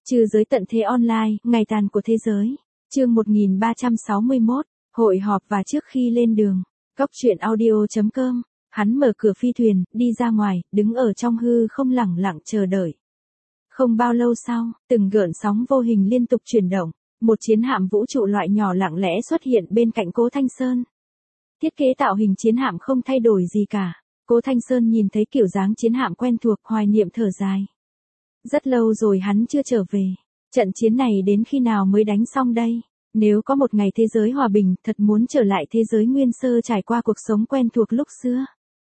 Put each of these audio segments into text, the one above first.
Trừ giới tận thế online, ngày tàn của thế giới. Chương 1361, hội họp và trước khi lên đường. Cốc truyện audio.com, hắn mở cửa phi thuyền, đi ra ngoài, đứng ở trong hư không lẳng lặng chờ đợi. Không bao lâu sau, từng gợn sóng vô hình liên tục chuyển động, một chiến hạm vũ trụ loại nhỏ lặng lẽ xuất hiện bên cạnh Cố Thanh Sơn. Thiết kế tạo hình chiến hạm không thay đổi gì cả. Cố Thanh Sơn nhìn thấy kiểu dáng chiến hạm quen thuộc, hoài niệm thở dài. Rất lâu rồi hắn chưa trở về. Trận chiến này đến khi nào mới đánh xong đây? Nếu có một ngày thế giới hòa bình, thật muốn trở lại thế giới nguyên sơ trải qua cuộc sống quen thuộc lúc xưa.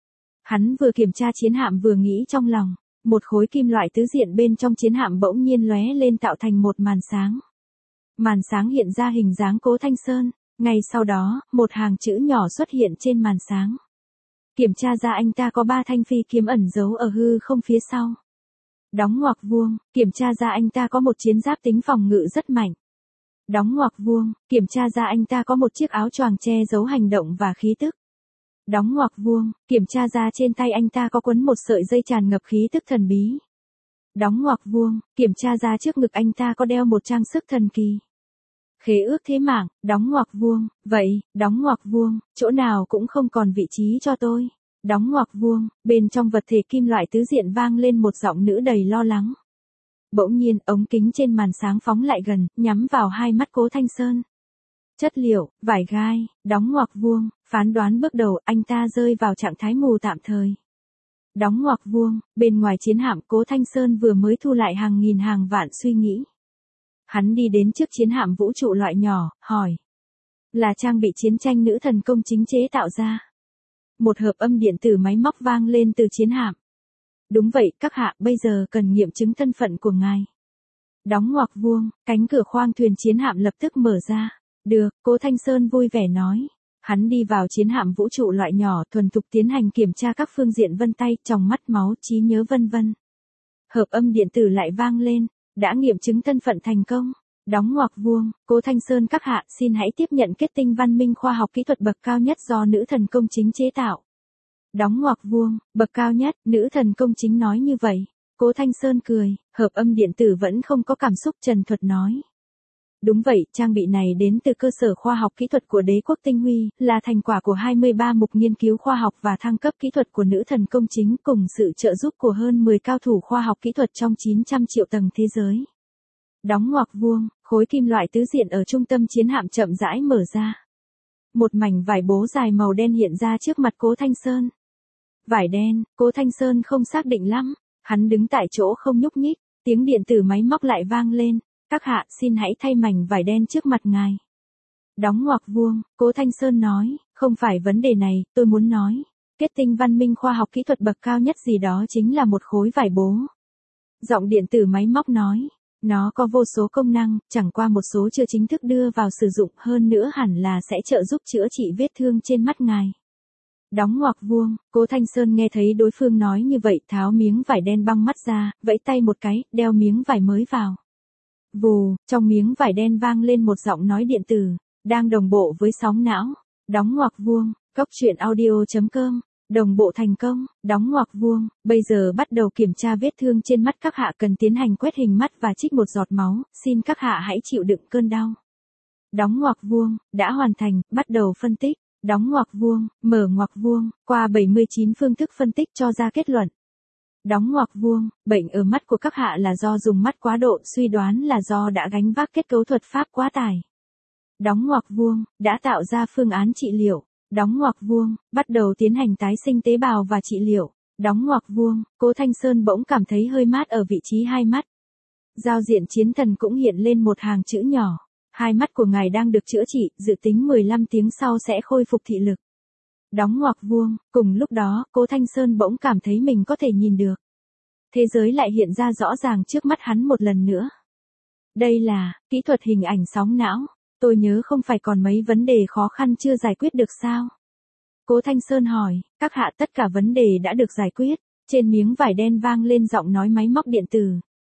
Hắn vừa kiểm tra chiến hạm vừa nghĩ trong lòng, một khối kim loại tứ diện bên trong chiến hạm bỗng nhiên lóe lên tạo thành một màn sáng. Màn sáng hiện ra hình dáng Cố Thanh Sơn, ngay sau đó, một hàng chữ nhỏ xuất hiện trên màn sáng. Kiểm tra ra anh ta có 3 thanh phi kiếm ẩn giấu ở hư không phía sau. Đóng ngoặc vuông, kiểm tra ra anh ta có một chiến giáp tính phòng ngự rất mạnh. Đóng ngoặc vuông, kiểm tra ra anh ta có một chiếc áo choàng che giấu hành động và khí tức. Đóng ngoặc vuông, kiểm tra ra trên tay anh ta có quấn một sợi dây tràn ngập khí tức thần bí. Đóng ngoặc vuông, kiểm tra ra trước ngực anh ta có đeo một trang sức thần kỳ. Khế ước thế mạng, đóng ngoặc vuông, vậy, đóng ngoặc vuông, chỗ nào cũng không còn vị trí cho tôi. Đóng ngoặc vuông, bên trong vật thể kim loại tứ diện vang lên một giọng nữ đầy lo lắng. Bỗng nhiên, ống kính trên màn sáng phóng lại gần, nhắm vào hai mắt Cố Thanh Sơn. Chất liệu, vải gai, đóng ngoặc vuông, phán đoán bước đầu, anh ta rơi vào trạng thái mù tạm thời. Đóng ngoặc vuông, bên ngoài chiến hạm Cố Thanh Sơn vừa mới thu lại hàng nghìn hàng vạn suy nghĩ. Hắn đi đến trước chiến hạm vũ trụ loại nhỏ, hỏi. Là trang bị chiến tranh nữ thần công chính chế tạo ra. Một hợp âm điện tử máy móc vang lên từ chiến hạm. Đúng vậy, các hạ, bây giờ cần nghiệm chứng thân phận của ngài. Đóng ngoặc vuông, cánh cửa khoang thuyền chiến hạm lập tức mở ra. Được, Cố Thanh Sơn vui vẻ nói. Hắn đi vào chiến hạm vũ trụ loại nhỏ, thuần thục tiến hành kiểm tra các phương diện vân tay, tròng mắt, máu, trí nhớ vân vân. Hợp âm điện tử lại vang lên, đã nghiệm chứng thân phận thành công. Đóng ngoặc vuông, Cố Thanh Sơn các hạ, xin hãy tiếp nhận kết tinh văn minh khoa học kỹ thuật bậc cao nhất do nữ thần công chính chế tạo. Đóng ngoặc vuông, bậc cao nhất, nữ thần công chính nói như vậy. Cố Thanh Sơn cười, hợp âm điện tử vẫn không có cảm xúc trần thuật nói. Đúng vậy, trang bị này đến từ cơ sở khoa học kỹ thuật của đế quốc tinh huy, là thành quả của 23 mục nghiên cứu khoa học và thăng cấp kỹ thuật của nữ thần công chính cùng sự trợ giúp của hơn 10 cao thủ khoa học kỹ thuật trong 900 triệu tầng thế giới. Đóng ngoặc vuông, khối kim loại tứ diện ở trung tâm chiến hạm chậm rãi mở ra. Một mảnh vải bố dài màu đen hiện ra trước mặt Cố Thanh Sơn. Vải đen, Cố Thanh Sơn không xác định lắm, hắn đứng tại chỗ không nhúc nhích, tiếng điện tử máy móc lại vang lên. Các hạ, xin hãy thay mảnh vải đen trước mặt ngài. Đóng ngoặc vuông, Cố Thanh Sơn nói, không phải vấn đề này, tôi muốn nói. Kết tinh văn minh khoa học kỹ thuật bậc cao nhất gì đó chính là một khối vải bố. Giọng điện tử máy móc nói, nó có vô số công năng, chẳng qua một số chưa chính thức đưa vào sử dụng, hơn nữa hẳn là sẽ trợ giúp chữa trị vết thương trên mắt ngài. Đóng ngoặc vuông, Cố Thanh Sơn nghe thấy đối phương nói như vậy, tháo miếng vải đen băng mắt ra, vẫy tay một cái, đeo miếng vải mới vào. Vù, trong miếng vải đen vang lên một giọng nói điện tử, đang đồng bộ với sóng não. Đóng ngoặc vuông, cốc truyện audio.com, đồng bộ thành công. Đóng ngoặc vuông, bây giờ bắt đầu kiểm tra vết thương trên mắt, các hạ cần tiến hành quét hình mắt và trích một giọt máu, xin các hạ hãy chịu đựng cơn đau. Đóng ngoặc vuông, đã hoàn thành, bắt đầu phân tích. Đóng ngoặc vuông, mở ngoặc vuông, qua 79 phương thức phân tích cho ra kết luận. Đóng ngoặc vuông, bệnh ở mắt của các hạ là do dùng mắt quá độ, suy đoán là do đã gánh vác kết cấu thuật pháp quá tải. Đóng ngoặc vuông, đã tạo ra phương án trị liệu. Đóng ngoặc vuông, bắt đầu tiến hành tái sinh tế bào và trị liệu. Đóng ngoặc vuông, Cố Thanh Sơn bỗng cảm thấy hơi mát ở vị trí hai mắt. Giao diện chiến thần cũng hiện lên một hàng chữ nhỏ. Hai mắt của ngài đang được chữa trị, dự tính 15 tiếng sau sẽ khôi phục thị lực. Đóng ngoặc vuông, cùng lúc đó, Cố Thanh Sơn bỗng cảm thấy mình có thể nhìn được. Thế giới lại hiện ra rõ ràng trước mắt hắn một lần nữa. Đây là kỹ thuật hình ảnh sóng não. Tôi nhớ không phải còn mấy vấn đề khó khăn chưa giải quyết được sao? Cố Thanh Sơn hỏi, các hạ, tất cả vấn đề đã được giải quyết. Trên miếng vải đen vang lên giọng nói máy móc điện tử.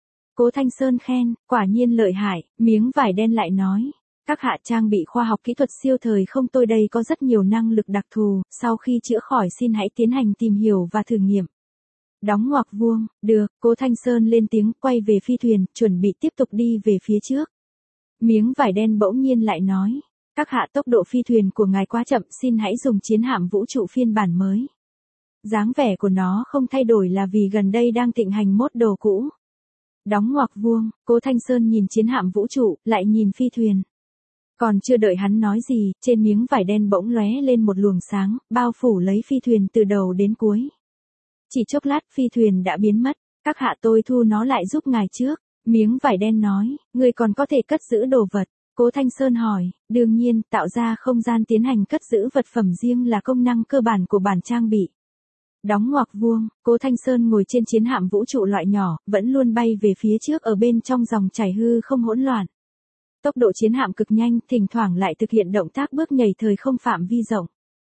Cố Thanh Sơn khen, quả nhiên lợi hại. Miếng vải đen lại nói, các hạ, trang bị khoa học kỹ thuật siêu thời không tôi đây có rất nhiều năng lực đặc thù, sau khi chữa khỏi xin hãy tiến hành tìm hiểu và thử nghiệm. Đóng ngoặc vuông, được, Cố Thanh Sơn lên tiếng quay về phi thuyền, chuẩn bị tiếp tục đi về phía trước. Miếng vải đen bỗng nhiên lại nói, các hạ tốc độ phi thuyền của ngài quá chậm, xin hãy dùng chiến hạm vũ trụ phiên bản mới. Dáng vẻ của nó không thay đổi là vì gần đây đang thịnh hành mốt đồ cũ. Đóng ngoặc vuông, Cố Thanh Sơn nhìn chiến hạm vũ trụ, lại nhìn phi thuyền. Còn chưa đợi hắn nói gì, trên miếng vải đen bỗng lóe lên một luồng sáng, bao phủ lấy phi thuyền từ đầu đến cuối. Chỉ chốc lát phi thuyền đã biến mất, các hạ tôi thu nó lại giúp ngài trước. Miếng vải đen nói, người còn có thể cất giữ đồ vật. Cố Thanh Sơn hỏi, đương nhiên, tạo ra không gian tiến hành cất giữ vật phẩm riêng là công năng cơ bản của bản trang bị. Đóng ngoặc vuông, Cố Thanh Sơn ngồi trên chiến hạm vũ trụ loại nhỏ, vẫn luôn bay về phía trước ở bên trong dòng chảy hư không hỗn loạn. Tốc độ chiến hạm cực nhanh, thỉnh thoảng lại thực hiện động tác bước nhảy thời không phạm vi rộng.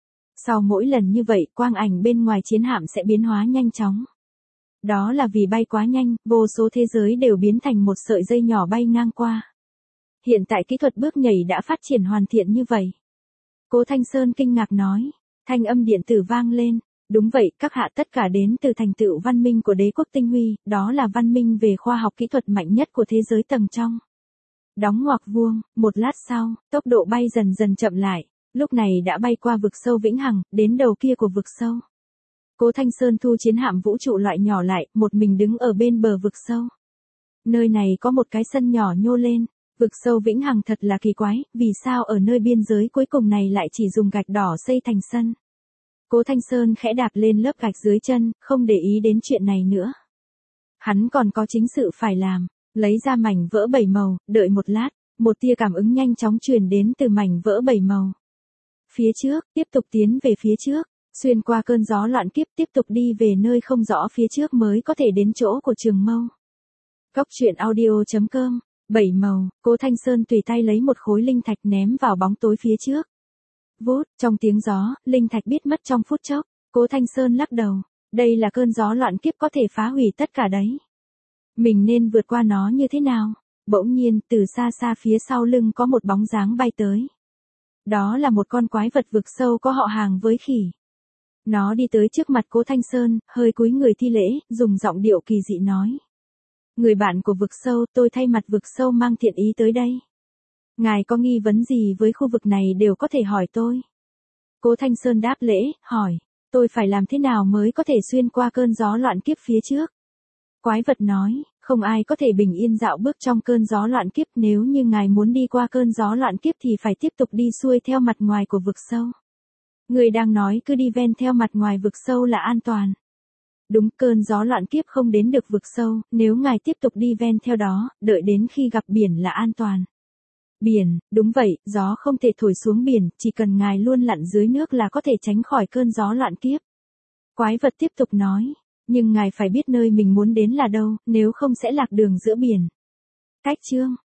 Sau mỗi lần như vậy, quang ảnh bên ngoài chiến hạm sẽ biến hóa nhanh chóng. Đó là vì bay quá nhanh, vô số thế giới đều biến thành một sợi dây nhỏ bay ngang qua. Hiện tại kỹ thuật bước nhảy đã phát triển hoàn thiện như vậy. Cố Thanh Sơn kinh ngạc nói, thanh âm điện tử vang lên. Đúng vậy, các hạ tất cả đến từ thành tựu văn minh của đế quốc tinh huy, đó là văn minh về khoa học kỹ thuật mạnh nhất của thế giới tầng trong. Đóng ngoặc vuông, một lát sau, tốc độ bay dần dần chậm lại, lúc này đã bay qua vực sâu vĩnh hằng, đến đầu kia của vực sâu. Cố Thanh Sơn thu chiến hạm vũ trụ loại nhỏ lại, một mình đứng ở bên bờ vực sâu. Nơi này có một cái sân nhỏ nhô lên, vực sâu vĩnh hằng thật là kỳ quái, vì sao ở nơi biên giới cuối cùng này lại chỉ dùng gạch đỏ xây thành sân. Cố Thanh Sơn khẽ đạp lên lớp gạch dưới chân, không để ý đến chuyện này nữa. Hắn còn có chính sự phải làm, lấy ra mảnh vỡ bảy màu, đợi một lát, một tia cảm ứng nhanh chóng truyền đến từ mảnh vỡ bảy màu. Phía trước, tiếp tục tiến về phía trước, xuyên qua cơn gió loạn kiếp tiếp tục đi về nơi không rõ phía trước mới có thể đến chỗ của Trường Mâu. Góc truyện audio.com, bảy màu, Cố Thanh Sơn tùy tay lấy một khối linh thạch ném vào bóng tối phía trước. Vút, trong tiếng gió, linh thạch biết mất trong phút chốc. Cố Thanh Sơn lắc đầu, đây là cơn gió loạn kiếp có thể phá hủy tất cả đấy. Mình nên vượt qua nó như thế nào? Bỗng nhiên, từ xa xa phía sau lưng có một bóng dáng bay tới. Đó là một con quái vật vực sâu có họ hàng với khỉ. Nó đi tới trước mặt Cố Thanh Sơn, hơi cúi người thi lễ, dùng giọng điệu kỳ dị nói. Người bạn của vực sâu, tôi thay mặt vực sâu mang thiện ý tới đây. Ngài có nghi vấn gì với khu vực này đều có thể hỏi tôi. Cố Thanh Sơn đáp lễ, hỏi, tôi phải làm thế nào mới có thể xuyên qua cơn gió loạn kiếp phía trước? Quái vật nói, không ai có thể bình yên dạo bước trong cơn gió loạn kiếp, nếu như ngài muốn đi qua cơn gió loạn kiếp thì phải tiếp tục đi xuôi theo mặt ngoài của vực sâu. Người đang nói cứ đi ven theo mặt ngoài vực sâu là an toàn. Đúng, cơn gió loạn kiếp không đến được vực sâu, nếu ngài tiếp tục đi ven theo đó, đợi đến khi gặp biển là an toàn. Biển, đúng vậy, gió không thể thổi xuống biển, chỉ cần ngài luôn lặn dưới nước là có thể tránh khỏi cơn gió loạn kiếp. Quái vật tiếp tục nói, nhưng ngài phải biết nơi mình muốn đến là đâu, nếu không sẽ lạc đường giữa biển. Cách chương